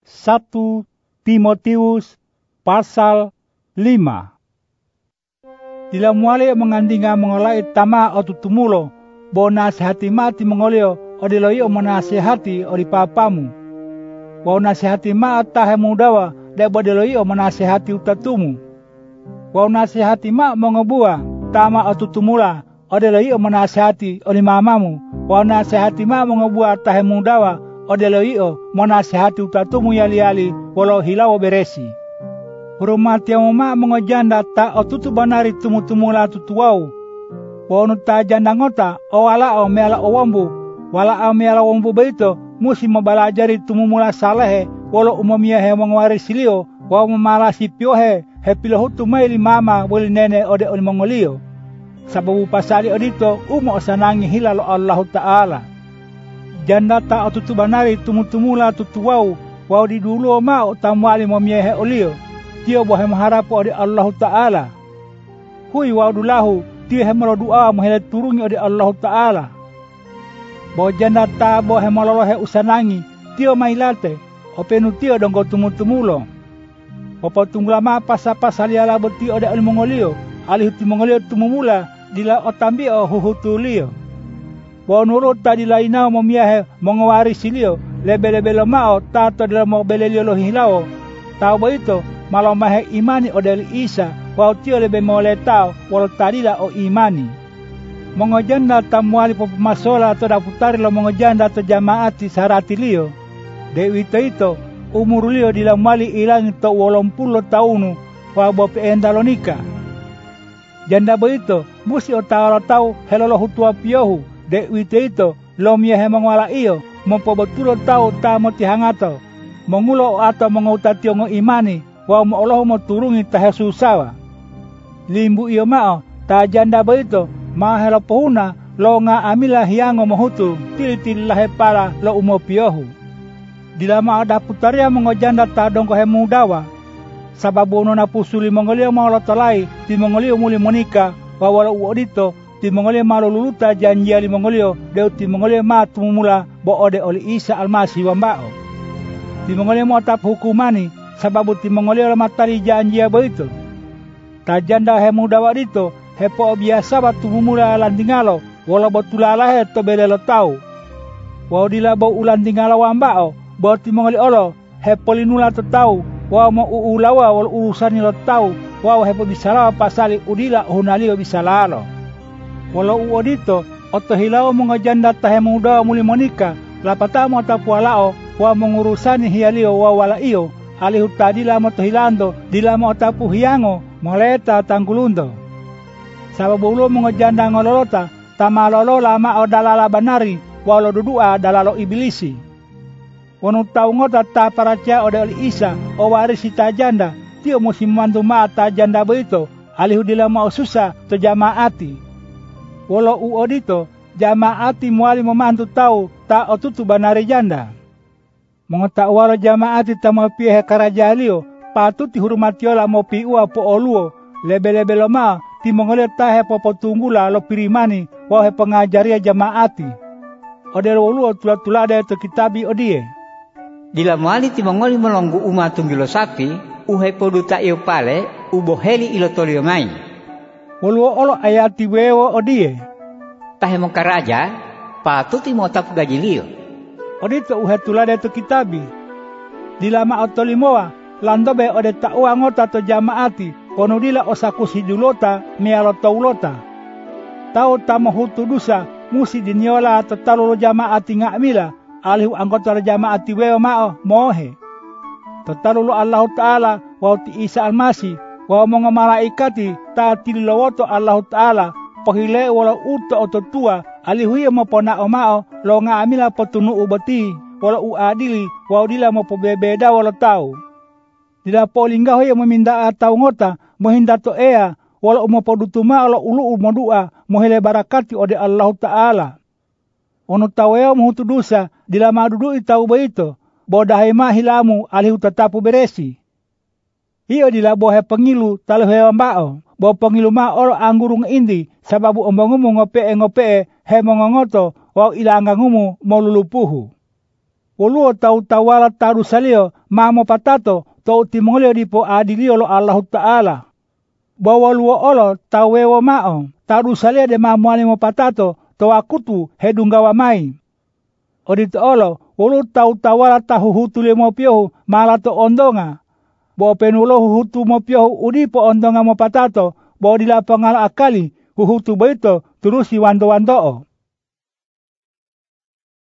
1 Timotius pasal 5. Dila muali mengandinga mengolai tama o tutumulo, bo nasihati mati mengolio o diloi o menasihati o di papamu. Bo nasihati ma tahe mudawa de bo diloi o menasihati utatumu. Bo nasihati ma mengebua tama o tutumula o diloi o menasihati o di mamamu. Bo nasihati ma mengebua tahe mudawa o diloi o menasihati utatumu yali-yali walau hilau beresi. Hurumati yang ma mengojanda ta o tutu banari tumu-tumula tutuau. Wonu ta janda ngota o wala o meala o wambu. Wala o meala wambu beito musi mabalajari tumumula salahe walau umamia he mengwarisilio wa memalasi piohe he pilohutu maili mama wali nene ode oli mongolio. Sababu pasali odito umo sanangi hilalo Allahu Ta'ala. Janda ta o tutu banari tumu-tumula tutuau wau di dulu ma o tamwali mamia he olio. Tio bohe maharapo ode Allah Ta'ala. Hui waudulahu tio hemalo doa mohele turungi ode Allah Ta'ala. Bo janda ta bohe malolohe usanangi tio mailate openu tio donggo tumu-tumulo. Opo tunggulama pasa-pasali ala beti ode ali mongolio alihuti mongolio tumumula dila otambi o huhutulio. Bo nurut ta dila inao momiahe mongowari silio lebe-lebe lemao tato dila mobelelio lohilao. Tau beito malau mahe imani odeli Isa wau tio lebe mole tau walau tadila o imani. Mongojanda tamuali popemasola atau daputari lo mongojanda atau jamaati sarati lio. Dewi ito umur lio dilamali ilang to 80 tahunu wau bope endalonika. Janda beito musi o tau helolo hutua piohu. Dewi ito lo mia he mongwala iyo mempobetulo tau tamoti hangato. Mengulo atau mengutatio ngo imani wa mo Allah mo turungi tahe susawa. Limbu iyo mao ta janda beito ma helo pohuna lo nga amila hiango mohutu tili-tili lahe para lo umopiohu. Dila ma ada putaria mongojanda ta dongko he mudawa. Sababu nona pusuli mongolio mau lotolai ti mongolio muli monika wa wala uodito ti mongolio malo luluta janjiali mongolio deu ti mongolio ma tumumula bo ode oli Isa Almasi wambao. Ti mongolio mo tap hukumani sababu ti mongolio matari janjia beito. Tajanda he mudawa dito he po biasa batu mumula landingalo wala botulala he to belelo tau. Wa dila bo ulandingalo wambao bo ti mongolio olo he polinula to tau wa mo uulawa wal urusani lo tau wa he po bisalawa pasali udila hunalio bisalalo. Wala uodito oto hilao mongojanda tahe mudawa muli monika lapatamo tapualao wa mengurusani hialio wa wala iyo alihuta dila moto hilando dila mo tapu hiango moleta tanggulundo. Sababu ulo mengojanda ngololota tamalolo lama o dalala banari walo dudua dalalo ibilisi. Wonu tau ngota ta paraca ode oli Isa o warisi tajanda tio musim mandu ma tajanda beito alihu dila mo susah to jamaati. Walo uodito jamaati muali memantu tau ta otutu banari janda. Mengota walo jamaati tamapi he karajalio patut dihormatiola mopi ua po oluo lebe-lebe loma ti mongolio tahe popo tunggula lo pirimani wa he pengajaria jamaati. Ode oluo tula-tulada itu kitabi odie. Dila muali ti mongoli melonggu uma tunggilo sapi uhe poduta iyo pale uboheli ilo tolio mai. Oluo olo ayati wewo odie. Tahe mongkaraja patut imo tapu gajilio. Odito uhe tulada itu kitabi. Dilama otolimoa landobe ode taua ngota to jamaati konudila osakusi dulota mealo taulota. Tau tamahutu dusa musi diniola atau talulu jamaati ngakmila alihu anggota jamaati wewa mao mohe. Tatalulu Allah Ta'ala wauti Isa Almasi wa monga malaikati ta tililowoto Allah Ta'ala pohile wala uto ototua alihuia mapona omao lo ngamila potunu ubati wala uadili waudila mapobebeda wala tau. Dila polingga hoya meminda atau ngota mohinda to ea wala umapodutuma wala ulu umodua mohele barakati ode Allah Ta'ala. Ono taweo muhutu dusa dila madudu itau beito bodahai ma hilamu alihu tatapu beresi. Iyo dila bohe pengilu talu hewa mbao bo pengilu ma oro anggurung indi sababu ombongumu ngope he mongongoto wau ilanga ngumu molulupuhu. Woluo tau tawala taru salio mamo patato to timongolio dipo adilio lo Allah Ta'ala. Bawa luo olo tawewo mao taru salio de mamuani mo patato to akutu hedunggawa mai. Odito olo wolu tau tawala tahu hutu le mo piohu malato ondonga. Bo penulo hutu mo piohu udipo ondonga mo patato bo di lapangal akali hutu boito turusi wando-wandoo.